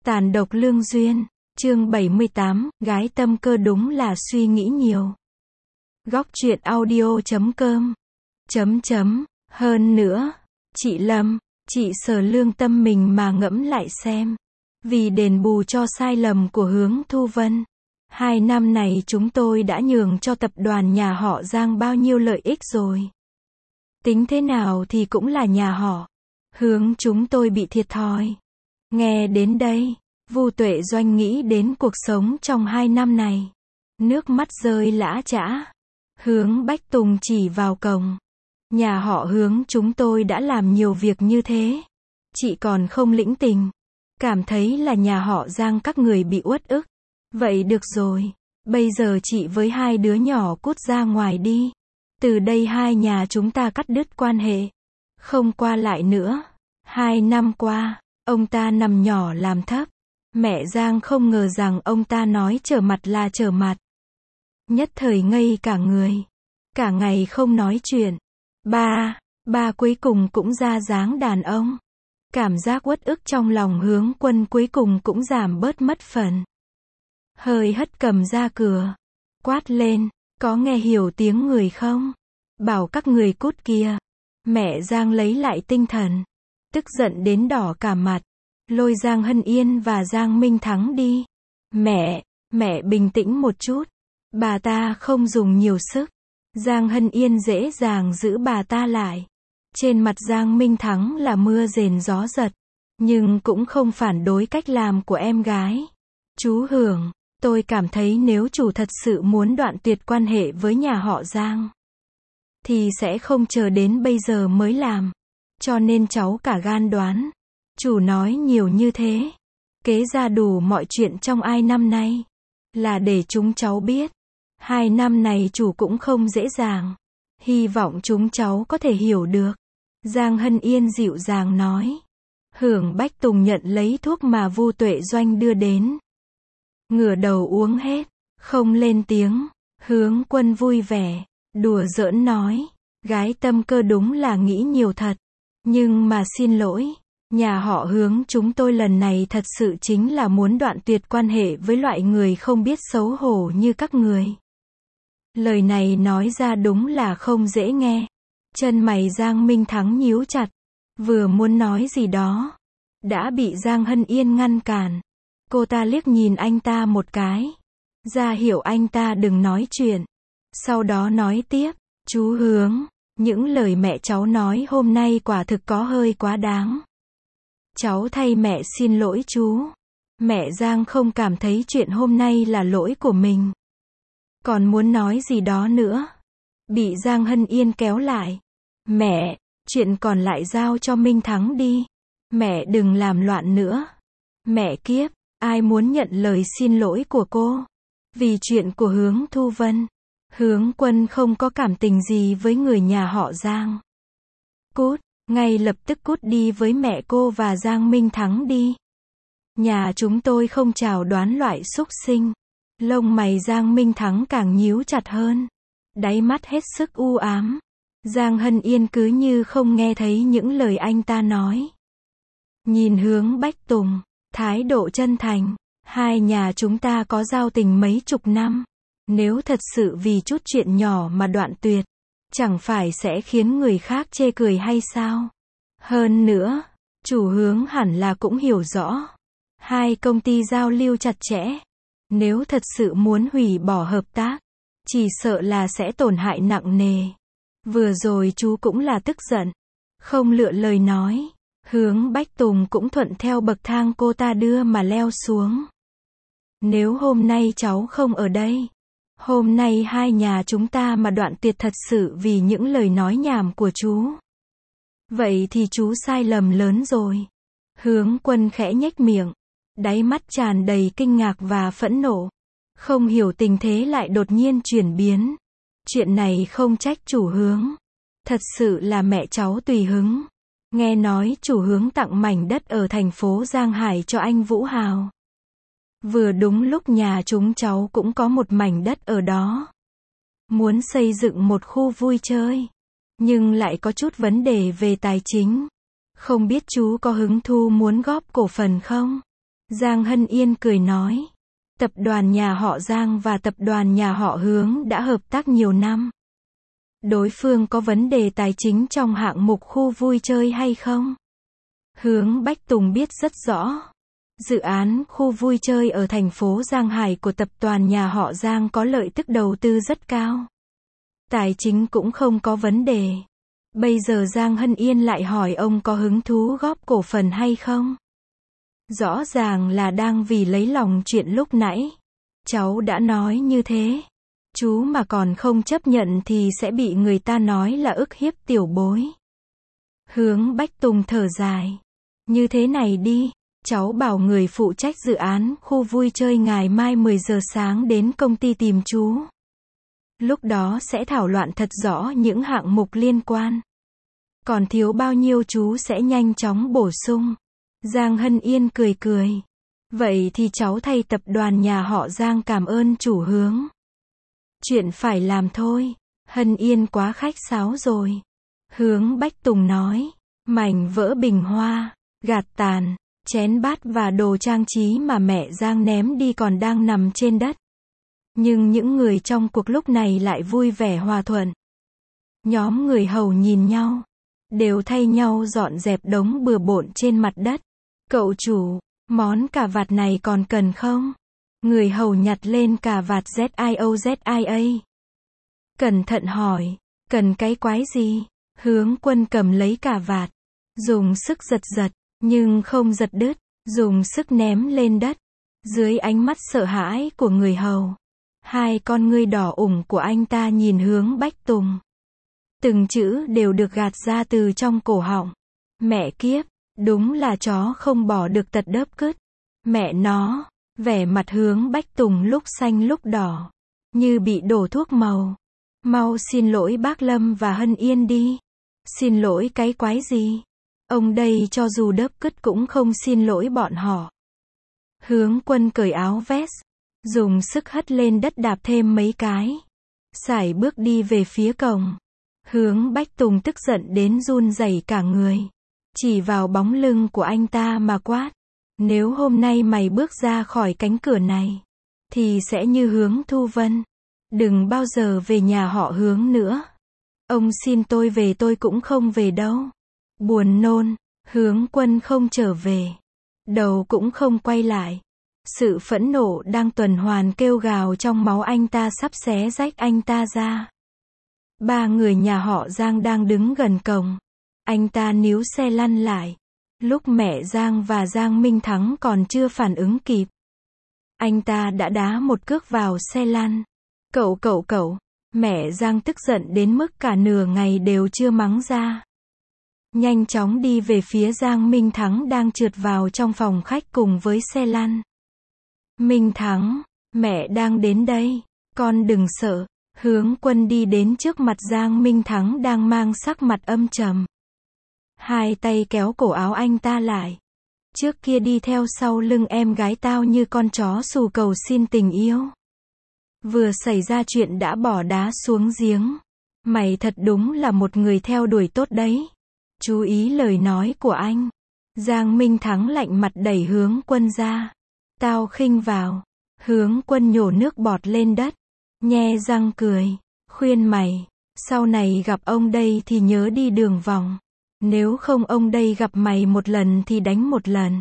Tàn độc lương duyên, chương 78, gái tâm cơ đúng là suy nghĩ nhiều. Góc truyện audio.com. Hơn nữa, chị Lâm, chị Sở lương tâm mình mà ngẫm lại xem. Vì đền bù cho sai lầm của Hướng Thu Vân, 2 năm này chúng tôi đã nhường cho tập đoàn nhà họ Giang bao nhiêu lợi ích rồi. Tính thế nào thì cũng là nhà họ Hướng chúng tôi bị thiệt thòi. Nghe đến đây, Vu Tuệ Doanh nghĩ đến cuộc sống trong 2 năm này. Nước mắt rơi lã chã. Hướng Bách Tùng chỉ vào cổng. Nhà họ Hướng chúng tôi đã làm nhiều việc như thế. Chị còn không lĩnh tình. Cảm thấy là nhà họ Giang các người bị uất ức. Vậy được rồi. Bây giờ chị với 2 đứa nhỏ cút ra ngoài đi. Từ đây 2 nhà chúng ta cắt đứt quan hệ. Không qua lại nữa. 2 năm qua, ông ta nằm nhỏ làm thấp. Mẹ Giang không ngờ rằng ông ta nói trở mặt là trở mặt. Nhất thời ngây cả người. Cả ngày không nói chuyện. Ba cuối cùng cũng ra dáng đàn ông. Cảm giác uất ức trong lòng Hướng Quân cuối cùng cũng giảm bớt mất phần. Hơi hất cầm ra cửa. Quát lên, có nghe hiểu tiếng người không? Bảo các người cút kia. Mẹ Giang lấy lại tinh thần. Tức giận đến đỏ cả mặt. Lôi Giang Hân Yên và Giang Minh Thắng đi. Mẹ bình tĩnh một chút. Bà ta không dùng nhiều sức. Giang Hân Yên dễ dàng giữ bà ta lại. Trên mặt Giang Minh Thắng là mưa rền gió giật. Nhưng cũng không phản đối cách làm của em gái. Chú Hưởng, tôi cảm thấy nếu chủ thật sự muốn đoạn tuyệt quan hệ với nhà họ Giang, thì sẽ không chờ đến bây giờ mới làm. Cho nên cháu cả gan đoán. Chủ nói nhiều như thế. Kế ra đủ mọi chuyện trong 2 năm nay. Là để chúng cháu biết. 2 năm này chủ cũng không dễ dàng. Hy vọng chúng cháu có thể hiểu được. Giang Hân Yên dịu dàng nói. Hưởng Bách Tùng nhận lấy thuốc mà Vu Tuệ Doanh đưa đến. Ngửa đầu uống hết. Không lên tiếng. Hướng Quân vui vẻ. Đùa giỡn nói. Gái tâm cơ đúng là nghĩ nhiều thật. Nhưng mà xin lỗi. Nhà họ Hướng chúng tôi lần này thật sự chính là muốn đoạn tuyệt quan hệ với loại người không biết xấu hổ như các người. Lời này nói ra đúng là không dễ nghe. Chân mày Giang Minh Thắng nhíu chặt. Vừa muốn nói gì đó. Đã bị Giang Hân Yên ngăn cản. Cô ta liếc nhìn anh ta một cái. Ra hiểu anh ta đừng nói chuyện. Sau đó nói tiếp. Chú Hướng, những lời mẹ cháu nói hôm nay quả thực có hơi quá đáng. Cháu thay mẹ xin lỗi chú. Mẹ Giang không cảm thấy chuyện hôm nay là lỗi của mình. Còn muốn nói gì đó nữa. Bị Giang Hân Yên kéo lại. Mẹ, chuyện còn lại giao cho Minh Thắng đi. Mẹ đừng làm loạn nữa. Mẹ kiếp, ai muốn nhận lời xin lỗi của cô? Vì chuyện của Hướng Thu Vân. Hướng Quân không có cảm tình gì với người nhà họ Giang. Cút, ngay lập tức cút đi với mẹ cô và Giang Minh Thắng đi. Nhà chúng tôi không chào đoán loại súc sinh. Lông mày Giang Minh Thắng càng nhíu chặt hơn. Đáy mắt hết sức u ám. Giang Hân Yên cứ như không nghe thấy những lời anh ta nói. Nhìn Hướng Bách Tùng, thái độ chân thành. 2 nhà chúng ta có giao tình mấy chục năm. Nếu thật sự vì chút chuyện nhỏ mà đoạn tuyệt, chẳng phải sẽ khiến người khác chê cười hay sao? Hơn nữa, chủ Hướng hẳn là cũng hiểu rõ. 2 công ty giao lưu chặt chẽ. Nếu thật sự muốn hủy bỏ hợp tác, chỉ sợ là sẽ tổn hại nặng nề. Vừa rồi chú cũng là tức giận. Không lựa lời nói. Hướng Bách Tùng cũng thuận theo bậc thang cô ta đưa mà leo xuống. Nếu hôm nay cháu không ở đây, hôm nay 2 nhà chúng ta mà đoạn tuyệt thật sự vì những lời nói nhảm của chú, vậy thì chú sai lầm lớn rồi. Hướng Quân khẽ nhếch miệng. Đáy mắt tràn đầy kinh ngạc và phẫn nộ. Không hiểu tình thế lại đột nhiên chuyển biến. Chuyện này không trách chủ Hướng. Thật sự là mẹ cháu tùy hứng. Nghe nói chủ Hướng tặng mảnh đất ở thành phố Giang Hải cho anh Vũ Hào. Vừa đúng lúc nhà chúng cháu cũng có một mảnh đất ở đó. Muốn xây dựng một khu vui chơi. Nhưng lại có chút vấn đề về tài chính. Không biết chú có hứng thú muốn góp cổ phần không? Giang Hân Yên cười nói. Tập đoàn nhà họ Giang và tập đoàn nhà họ Hướng đã hợp tác nhiều năm. Đối phương có vấn đề tài chính trong hạng mục khu vui chơi hay không? Hướng Bách Tùng biết rất rõ. Dự án khu vui chơi ở thành phố Giang Hải của tập đoàn nhà họ Giang có lợi tức đầu tư rất cao. Tài chính cũng không có vấn đề. Bây giờ Giang Hân Yên lại hỏi ông có hứng thú góp cổ phần hay không? Rõ ràng là đang vì lấy lòng chuyện lúc nãy. Cháu đã nói như thế. Chú mà còn không chấp nhận thì sẽ bị người ta nói là ức hiếp tiểu bối. Hướng Bách Tùng thở dài. Như thế này đi, cháu bảo người phụ trách dự án khu vui chơi ngày mai 10 giờ sáng đến công ty tìm chú. Lúc đó sẽ thảo luận thật rõ những hạng mục liên quan. Còn thiếu bao nhiêu chú sẽ nhanh chóng bổ sung. Giang Hân Yên cười cười. Vậy thì cháu thay tập đoàn nhà họ Giang cảm ơn chủ Hướng. Chuyện phải làm thôi. Hân Yên quá khách sáo rồi. Hướng Bách Tùng nói. Mảnh vỡ bình hoa, gạt tàn, chén bát và đồ trang trí mà mẹ Giang ném đi còn đang nằm trên đất. Nhưng những người trong cuộc lúc này lại vui vẻ hòa thuận. Nhóm người hầu nhìn nhau, đều thay nhau dọn dẹp đống bừa bộn trên mặt đất. Cậu chủ, món cà vạt này còn cần không? Người hầu nhặt lên cà vạt ZIOZIA. Cẩn thận hỏi, cần cái quái gì? Hướng Quân cầm lấy cà vạt, dùng sức giật giật, nhưng không giật đứt, dùng sức ném lên đất. Dưới ánh mắt sợ hãi của người hầu, hai con ngươi đỏ ửng của anh ta nhìn Hướng Bách Tùng. Từng chữ đều được gạt ra từ trong cổ họng. Mẹ kiếp, đúng là chó không bỏ được tật đớp cứt. Mẹ nó, vẻ mặt Hướng Bách Tùng lúc xanh lúc đỏ, như bị đổ thuốc màu. Mau xin lỗi bác Lâm và Hân Yên đi. Xin lỗi cái quái gì? Ông đây cho dù đớp cứt cũng không xin lỗi bọn họ. Hướng Quân cởi áo vest, dùng sức hất lên đất đạp thêm mấy cái. Sải bước đi về phía cổng. Hướng Bách Tùng tức giận đến run rẩy cả người. Chỉ vào bóng lưng của anh ta mà quát. Nếu hôm nay mày bước ra khỏi cánh cửa này, thì sẽ như Hướng Thu Vân. Đừng bao giờ về nhà họ Hướng nữa. Ông xin tôi về tôi cũng không về đâu. Buồn nôn, Hướng Quân không trở về. Đầu cũng không quay lại. Sự phẫn nộ đang tuần hoàn kêu gào trong máu anh ta sắp xé rách anh ta ra. Ba người nhà họ Giang đang đứng gần cổng. Anh ta níu xe lăn lại. Lúc mẹ Giang và Giang Minh Thắng còn chưa phản ứng kịp, anh ta đã đá một cước vào xe lăn. Cậu, mẹ Giang tức giận đến mức cả nửa ngày đều chưa mắng ra. Nhanh chóng đi về phía Giang Minh Thắng đang trượt vào trong phòng khách cùng với xe lăn. Minh Thắng, mẹ đang đến đây, con đừng sợ. Hướng Quân đi đến trước mặt Giang Minh Thắng đang mang sắc mặt âm trầm. Hai tay kéo cổ áo anh ta lại. Trước kia đi theo sau lưng em gái tao như con chó xù cầu xin tình yêu. Vừa xảy ra chuyện đã bỏ đá xuống giếng. Mày thật đúng là một người theo đuổi tốt đấy. Chú ý lời nói của anh. Giang Minh Thắng lạnh mặt đẩy Hướng Quân ra. Tao khinh vào. Hướng Quân nhổ nước bọt lên đất. Nhe răng cười. Khuyên mày, sau này gặp ông đây thì nhớ đi đường vòng. Nếu không ông đây gặp mày một lần thì đánh một lần.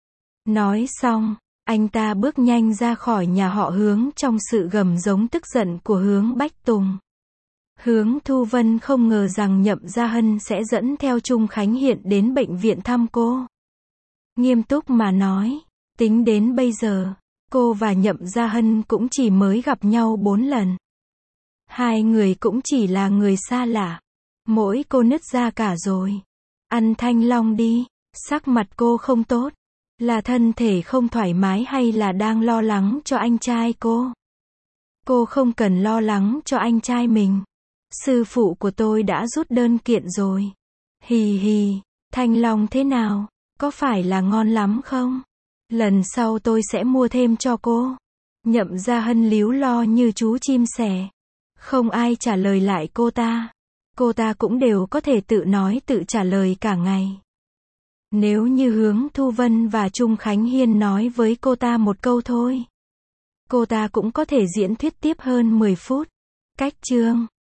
Nói xong, anh ta bước nhanh ra khỏi nhà họ Hướng trong sự gầm giống tức giận của Hướng Bách Tùng. Hướng Thu Vân không ngờ rằng Nhậm Gia Hân sẽ dẫn theo Trung Khánh Hiện đến bệnh viện thăm cô. Nghiêm túc mà nói, tính đến bây giờ, cô và Nhậm Gia Hân cũng chỉ mới gặp nhau 4 lần. Hai người cũng chỉ là người xa lạ. Mỗi cô nứt ra cả rồi. Ăn thanh long đi. Sắc mặt cô không tốt. Là thân thể không thoải mái hay là đang lo lắng cho anh trai cô? Cô không cần lo lắng cho anh trai mình. Sư phụ của tôi đã rút đơn kiện rồi. Hì hì, thanh long thế nào? Có phải là ngon lắm không? Lần sau tôi sẽ mua thêm cho cô. Nhậm Gia Hân líu lo như chú chim sẻ. Không ai trả lời lại cô ta. Cô ta cũng đều có thể tự nói tự trả lời cả ngày. Nếu như Hướng Thu Vân và Trung Khánh Hiên nói với cô ta một câu thôi, cô ta cũng có thể diễn thuyết tiếp hơn 10 phút. Cách chương